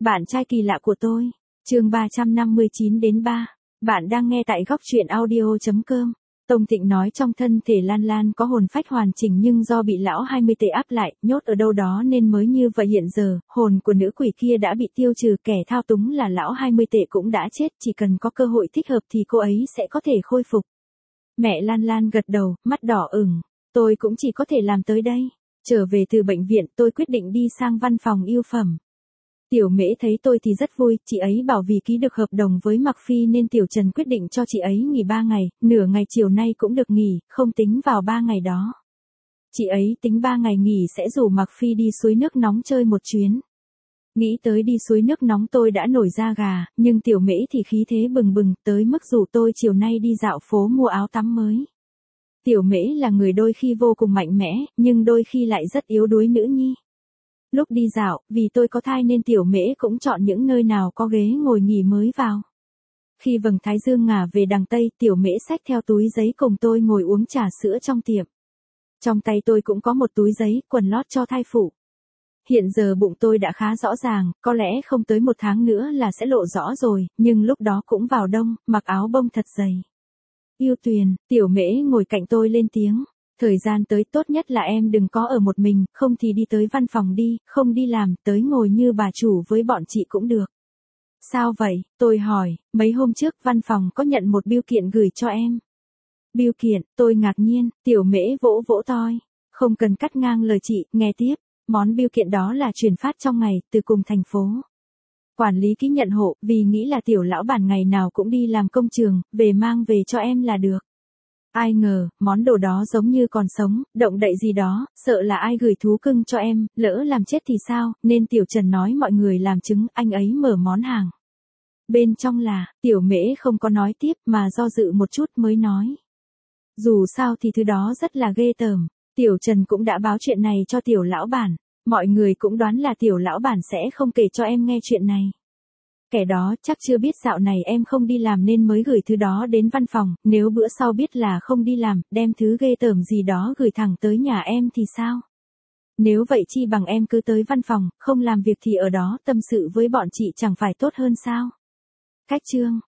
Bạn trai kỳ lạ của tôi. Chương 359 đến 3. Bạn đang nghe tại góc truyện audio.com. Tông Tịnh nói trong thân thể Lan Lan có hồn phách hoàn chỉnh nhưng do bị lão 20 tệ áp lại, nhốt ở đâu đó nên mới như vậy. Hiện giờ, hồn của nữ quỷ kia đã bị tiêu trừ, kẻ thao túng là lão 20 tệ cũng đã chết, chỉ cần có cơ hội thích hợp thì cô ấy sẽ có thể khôi phục. Mẹ Lan Lan gật đầu, mắt đỏ ửng. Tôi cũng chỉ có thể làm tới đây. Trở về từ bệnh viện, tôi quyết định đi sang văn phòng yêu phẩm. Tiểu Mễ thấy tôi thì rất vui, chị ấy bảo vì ký được hợp đồng với Mạc Phi nên Tiểu Trần quyết định cho chị ấy nghỉ 3 ngày, nửa ngày chiều nay cũng được nghỉ, không tính vào 3 ngày đó. Chị ấy tính 3 ngày nghỉ sẽ rủ Mạc Phi đi suối nước nóng chơi một chuyến. Nghĩ tới đi suối nước nóng tôi đã nổi da gà, nhưng Tiểu Mễ thì khí thế bừng bừng, tới mức rủ tôi chiều nay đi dạo phố mua áo tắm mới. Tiểu Mễ là người đôi khi vô cùng mạnh mẽ, nhưng đôi khi lại rất yếu đuối nữ nhi. Lúc đi dạo, vì tôi có thai nên Tiểu Mễ cũng chọn những nơi nào có ghế ngồi nghỉ mới vào. Khi vầng thái dương ngả về đằng Tây, Tiểu Mễ xách theo túi giấy cùng tôi ngồi uống trà sữa trong tiệm. Trong tay tôi cũng có một túi giấy, quần lót cho thai phụ. Hiện giờ bụng tôi đã khá rõ ràng, có lẽ không tới 1 tháng nữa là sẽ lộ rõ rồi, nhưng lúc đó cũng vào đông, mặc áo bông thật dày. Yêu Tuyền, Tiểu Mễ ngồi cạnh tôi lên tiếng. Thời gian tới tốt nhất là em đừng có ở một mình, không thì đi tới văn phòng đi, không đi làm, tới ngồi như bà chủ với bọn chị cũng được. Sao vậy? Tôi hỏi, mấy hôm trước văn phòng có nhận một bưu kiện gửi cho em. Bưu kiện, tôi ngạc nhiên, Tiểu Mễ vỗ vỗ toi. Không cần cắt ngang lời chị, nghe tiếp. Món bưu kiện đó là chuyển phát trong ngày, từ cùng thành phố. Quản lý ký nhận hộ, vì nghĩ là tiểu lão bản ngày nào cũng đi làm công trường, về mang về cho em là được. Ai ngờ, món đồ đó giống như còn sống, động đậy gì đó, sợ là ai gửi thú cưng cho em, lỡ làm chết thì sao, nên Tiểu Trần nói mọi người làm chứng, anh ấy mở món hàng. Bên trong là, Tiểu Mễ không có nói tiếp mà do dự một chút mới nói. Dù sao thì thứ đó rất là ghê tởm, Tiểu Trần cũng đã báo chuyện này cho tiểu lão bản, mọi người cũng đoán là tiểu lão bản sẽ không kể cho em nghe chuyện này. Kẻ đó chắc chưa biết dạo này em không đi làm nên mới gửi thứ đó đến văn phòng, nếu bữa sau biết là không đi làm, đem thứ ghê tởm gì đó gửi thẳng tới nhà em thì sao? Nếu vậy chi bằng em cứ tới văn phòng, không làm việc thì ở đó tâm sự với bọn chị chẳng phải tốt hơn sao? Cách chương,